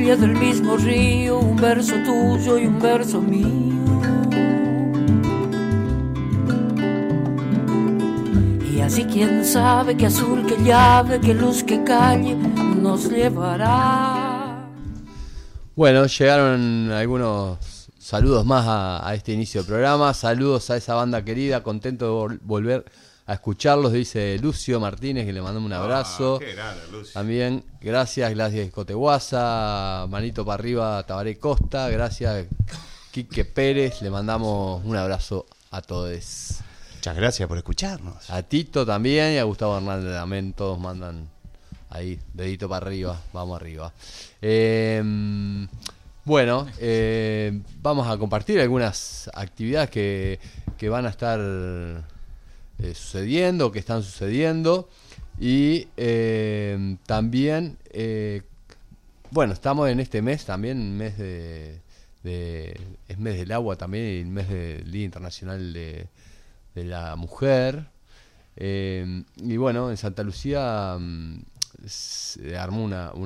orillas del mismo río, un verso tuyo y un verso mío. Y así quién sabe qué azul, qué llave, qué luz, qué calle nos llevará. Bueno, llegaron algunos saludos más a este inicio del programa. Saludos a esa banda querida, contento de volver a escucharlos, dice Lucio Martínez, que le mandamos un abrazo. Qué grande, Lucio. También, gracias Coteguasa, manito para arriba, Tabaré Costa, gracias Quique Pérez, le mandamos un abrazo a todos. Muchas gracias por escucharnos. A Tito también y a Gustavo Hernández también, todos mandan ahí, dedito para arriba, vamos arriba. Bueno, vamos a compartir algunas actividades que van a estar sucediendo, que están sucediendo. Y también, bueno, estamos en este mes también, mes es mes del agua también, y el mes del Día Internacional de la Mujer. Y bueno, en Santa Lucía se armó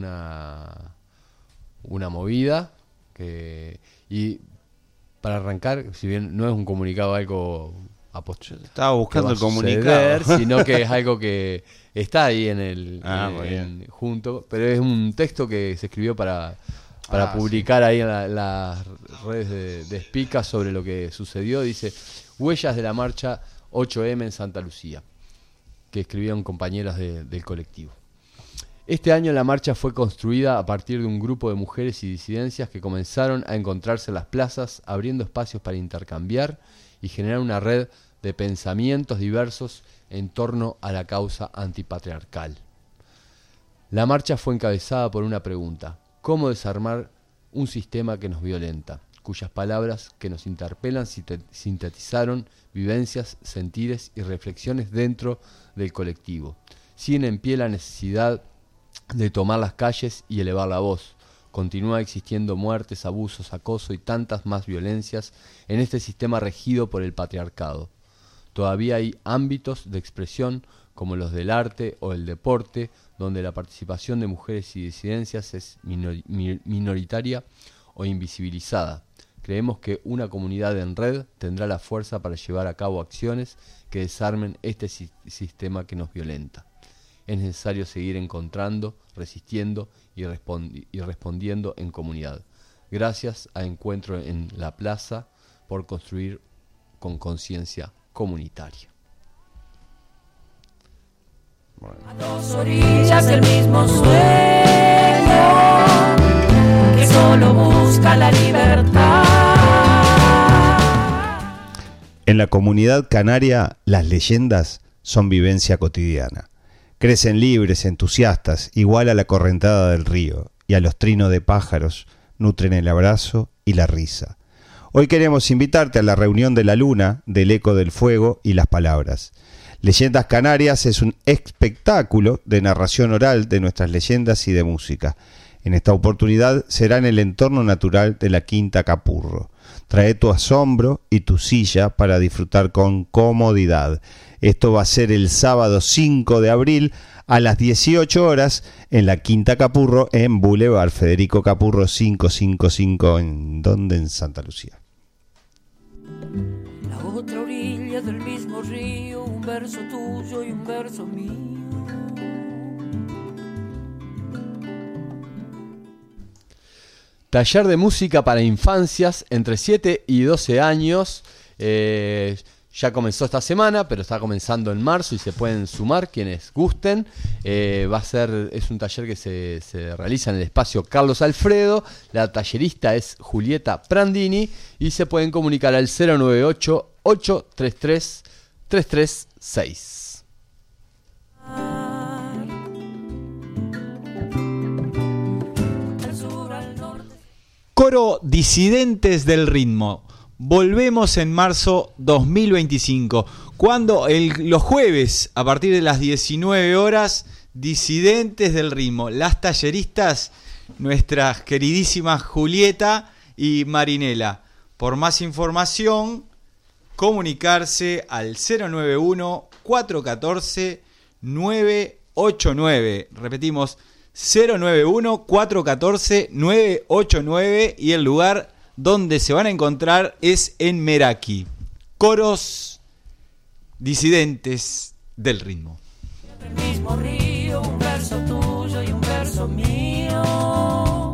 una movida y para arrancar, si bien no es un comunicado algo estaba buscando el comunicado, sino que es algo que está ahí en junto, pero es un texto que se escribió para publicar ahí en las redes de Espica sobre lo que sucedió. Dice: huellas de la marcha 8M en Santa Lucía, que escribieron compañeras del colectivo. Este año la marcha fue construida a partir de un grupo de mujeres y disidencias que comenzaron a encontrarse en las plazas, abriendo espacios para intercambiar y generar una red de pensamientos diversos en torno a la causa antipatriarcal. La marcha fue encabezada por una pregunta: ¿cómo desarmar un sistema que nos violenta? Cuyas palabras que nos interpelan sintetizaron vivencias, sentires y reflexiones dentro del colectivo. Siguen en pie la necesidad de tomar las calles y elevar la voz. Continúa existiendo muertes, abusos, acoso y tantas más violencias en este sistema regido por el patriarcado. Todavía hay ámbitos de expresión como los del arte o el deporte, donde la participación de mujeres y disidencias es minoritaria o invisibilizada. Creemos que una comunidad en red tendrá la fuerza para llevar a cabo acciones que desarmen este sistema que nos violenta. Es necesario seguir encontrando, resistiendo y respondiendo en comunidad. Gracias a Encuentro en la Plaza por construir con conciencia comunitaria. Bueno. A dos orillas del mismo sueño que solo busca la libertad. En la comunidad canaria, las leyendas son vivencia cotidiana. Crecen libres, entusiastas, igual a la correntada del río, y a los trinos de pájaros nutren el abrazo y la risa. Hoy queremos invitarte a la reunión de la luna, del eco del fuego y las palabras. Leyendas Canarias es un espectáculo de narración oral de nuestras leyendas y de música. En esta oportunidad será en el entorno natural de la Quinta Capurro. Trae tu asombro y tu silla para disfrutar con comodidad. Esto va a ser el sábado 5 de abril a las 18 horas en la Quinta Capurro en Boulevard Federico Capurro 555, en Santa Lucía. La otra orilla del mismo río, un verso tuyo y un verso mío. Taller de música para infancias entre 7 y 12 años. Ya comenzó esta semana, pero está comenzando en marzo y se pueden sumar quienes gusten. Es un taller que se realiza en el espacio Carlos Alfredo. La tallerista es Julieta Prandini y se pueden comunicar al 098-833-336. Coro Disidentes del Ritmo. Volvemos en marzo 2025, cuando los jueves, a partir de las 19 horas, Disidentes del Ritmo, las talleristas, nuestras queridísimas Julieta y Marinela. Por más información, comunicarse al 091-414-989. Repetimos, 091-414-989 y el lugar donde se van a encontrar es en Meraki. Coros disidentes del ritmo. El mismo río, un verso tuyo y un verso mío.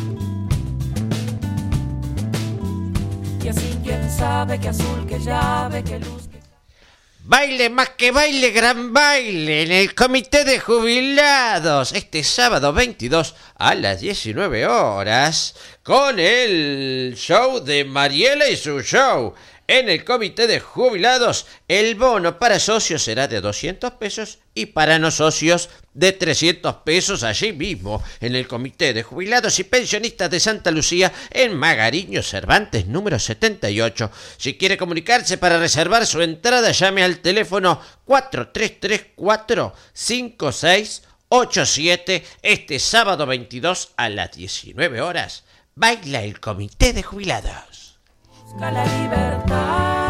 Y así quién sabe qué azul, qué llave, qué luz. Baile más que baile, gran baile en el Comité de Jubilados este sábado 22 a las 19 horas con el show de Mariela y su show. En el Comité de Jubilados el bono para socios será de 200 pesos y para no socios de 300 pesos allí mismo en el Comité de Jubilados y Pensionistas de Santa Lucía en Magariño Cervantes número 78. Si quiere comunicarse para reservar su entrada, llame al teléfono 4334-5687 este sábado 22 a las 19 horas. Baila el Comité de Jubilados. La libertad.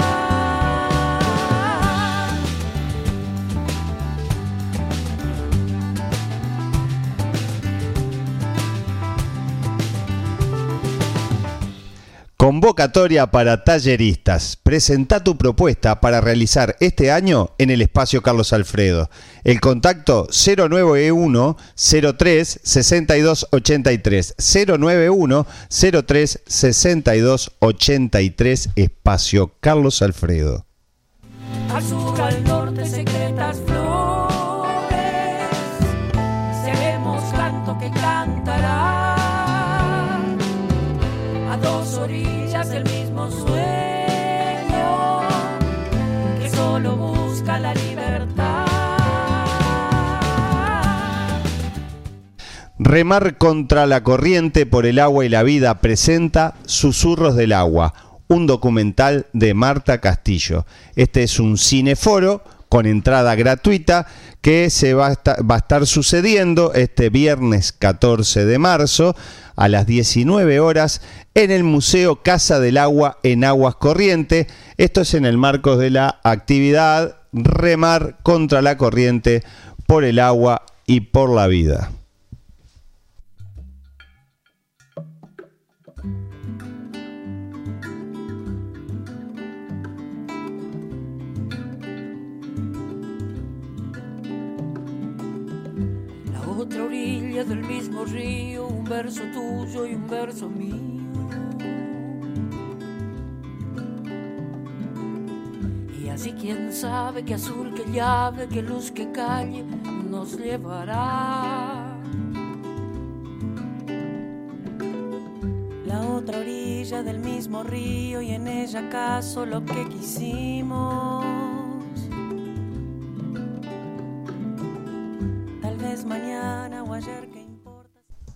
Convocatoria para talleristas. Presenta tu propuesta para realizar este año en el espacio Carlos Alfredo. El contacto 091-03-6283. 091-03-6283. Espacio Carlos Alfredo. Al sur, al norte, secretas flores. Seremos canto que cantará. A dos orillas del mismo sueño que solo busca la libertad. Remar contra la corriente por el agua y la vida presenta Susurros del Agua, un documental de Marta Castillo. Este es un cineforo con entrada gratuita que se va a estar sucediendo este viernes 14 de marzo a las 19 horas en el Museo Casa del Agua en Aguas Corrientes. Esto es en el marco de la actividad Remar contra la corriente por el agua y por la vida. Otra orilla del mismo río, un verso tuyo y un verso mío. Y así quién sabe qué azul, qué llave, qué luz, qué calle nos llevará. La otra orilla del mismo río y en ella acaso lo que quisimos. Mañana o ayer, ¿qué importa?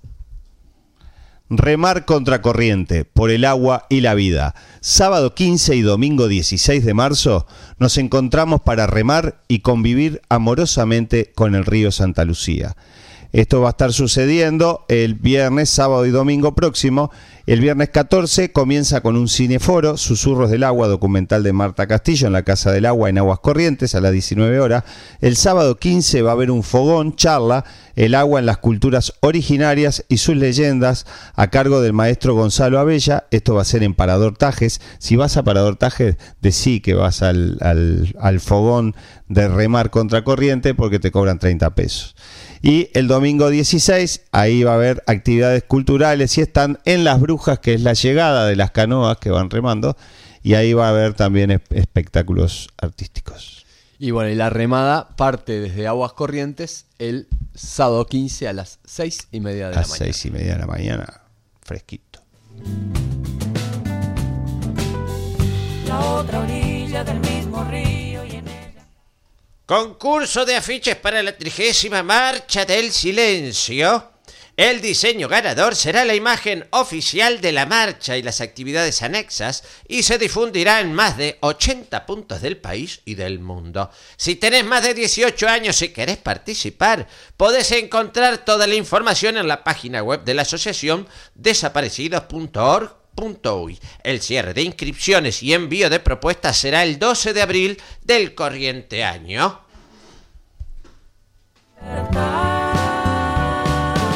Remar contra corriente por el agua y la vida. Sábado 15 y domingo 16 de marzo nos encontramos para remar y convivir amorosamente con el río Santa Lucía. Esto va a estar sucediendo el viernes, sábado y domingo próximo. El viernes 14 comienza con un cineforo, Susurros del Agua, documental de Marta Castillo en la Casa del Agua en Aguas Corrientes a las 19 horas. El sábado 15 va a haber un fogón, charla, el agua en las culturas originarias y sus leyendas a cargo del maestro Gonzalo Abella. Esto va a ser en Parador Tajes. Si vas a Parador Tajes, decí que vas al fogón de Remar contra corriente porque te cobran 30 pesos. Y el domingo 16, ahí va a haber actividades culturales y están en Las Brujas, que es la llegada de las canoas que van remando, y ahí va a haber también espectáculos artísticos. Y bueno, y la remada parte desde Aguas Corrientes el sábado 15 a las 6:30 de la mañana. A las 6:30 de la mañana, fresquito. La otra orilla del mismo río y en ella... Concurso de afiches para la 30ª Marcha del Silencio. El diseño ganador será la imagen oficial de la marcha y las actividades anexas y se difundirá en más de 80 puntos del país y del mundo. Si tenés más de 18 años y querés participar, podés encontrar toda la información en la página web de la asociación desaparecidos.org.uy. El cierre de inscripciones y envío de propuestas será el 12 de abril del corriente año.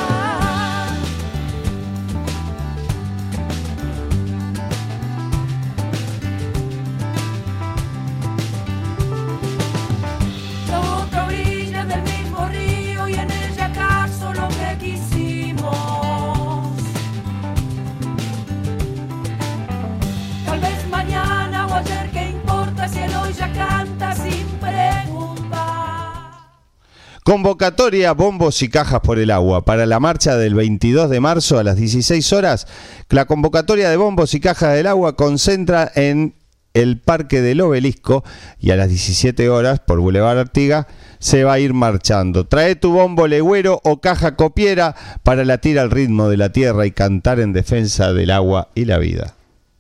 Convocatoria Bombos y Cajas por el Agua. Para la marcha del 22 de marzo a las 16 horas, la convocatoria de Bombos y Cajas del Agua concentra en el Parque del Obelisco y a las 17 horas por Boulevard Artigas se va a ir marchando. Trae tu bombo legüero o caja copiera para latir al ritmo de la tierra y cantar en defensa del agua y la vida.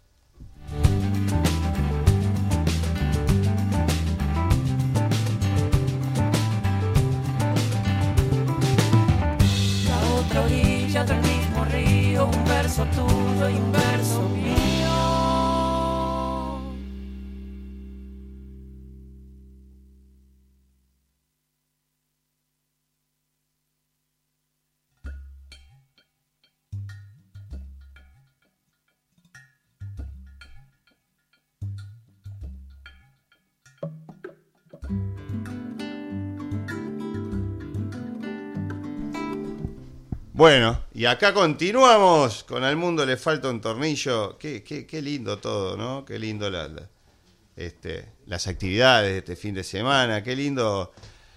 Un verso tuyo y un verso mío. Bueno, y acá continuamos con Al Mundo Le Falta un Tornillo. Qué lindo todo, ¿no? Qué lindo las actividades de este fin de semana. Qué lindo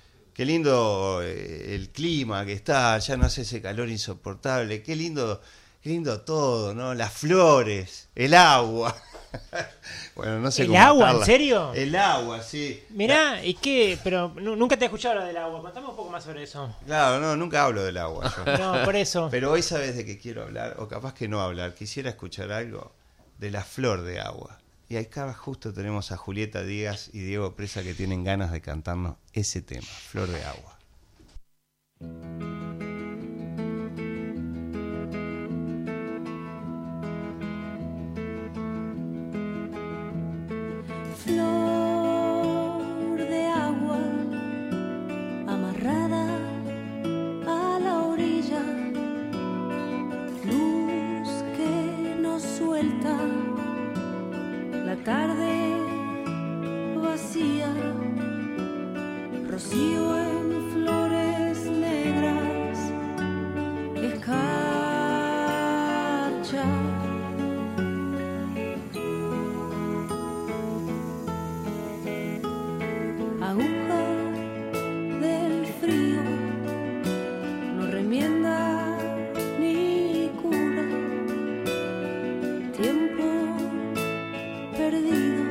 el clima que está. Ya no hace ese calor insoportable. Qué lindo todo, ¿no? Las flores, el agua. Bueno, no sé ¿El cómo agua? matarla. ¿En serio? El agua, sí. Mirá, ¿y qué? Pero nunca te he escuchado hablar del agua. Contame un poco más sobre eso. Claro, no, nunca hablo del agua yo. No, por eso. Pero hoy sabes de qué quiero hablar, o capaz que no hablar. Quisiera escuchar algo de la flor de agua. Y acá justo tenemos a Julieta Díaz y Diego Presa que tienen ganas de cantarnos ese tema, Flor de Agua. Flor de agua amarrada a la orilla, luz que nos suelta la tarde vacía, rocío en flores negras, escarcha. Aguja del frío, no remienda ni cura, tiempo perdido,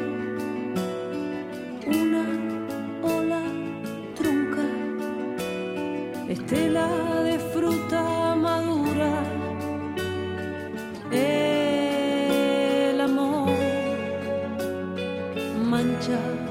una ola trunca, estela de fruta madura, el amor mancha